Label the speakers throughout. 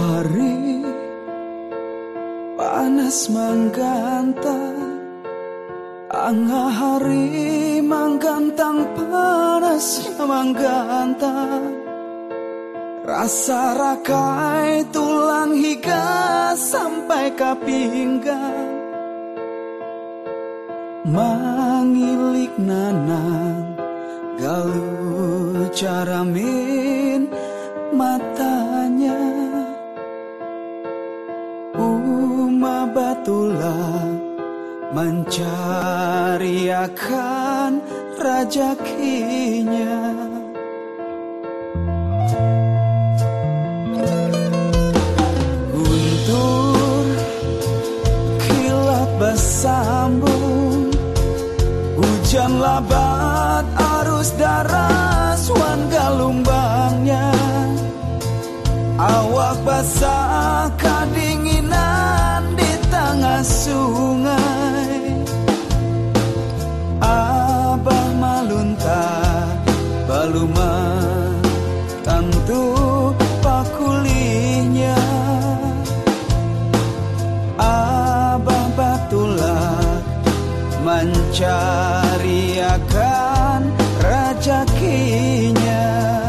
Speaker 1: Hari panas menggantang, angah hari menggantang, panasnya menggantang. Rasa rakai tulang hingga sampai ke pinggang, mengilik nanang galu caramin matanya. Uma batulah mencari akan rajakinya. Guntur kilat bersambung, hujan labat arus deras wan galumbangnya. Awak basah kedinginan di tengah sungai. Abah malunta baluma tentu pakulinya. Abah batulah mencari akan rajakinya.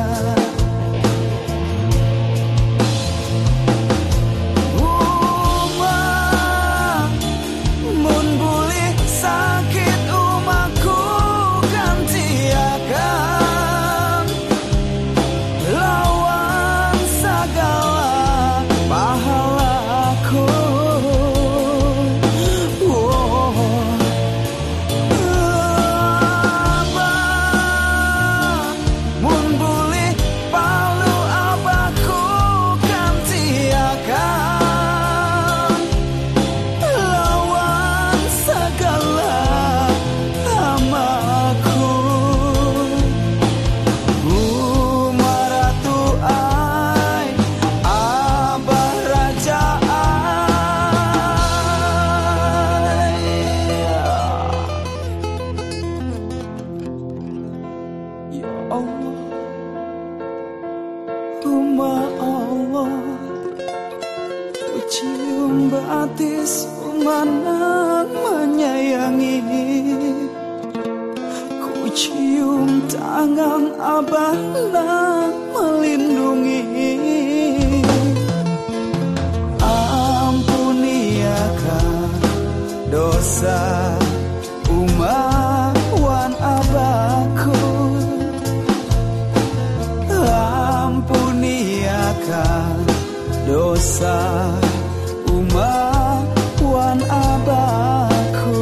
Speaker 1: Cium batis mana menyayangi, ku cium tangan Abah melindungi. Ampuni akan dosa umat wan Abahku, ampuni akan dosa umat wan Abahku.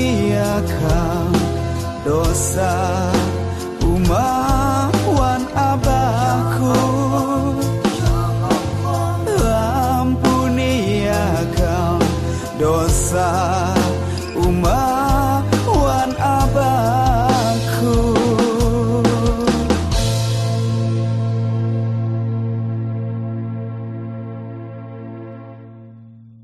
Speaker 1: dosa umat wan dosa umat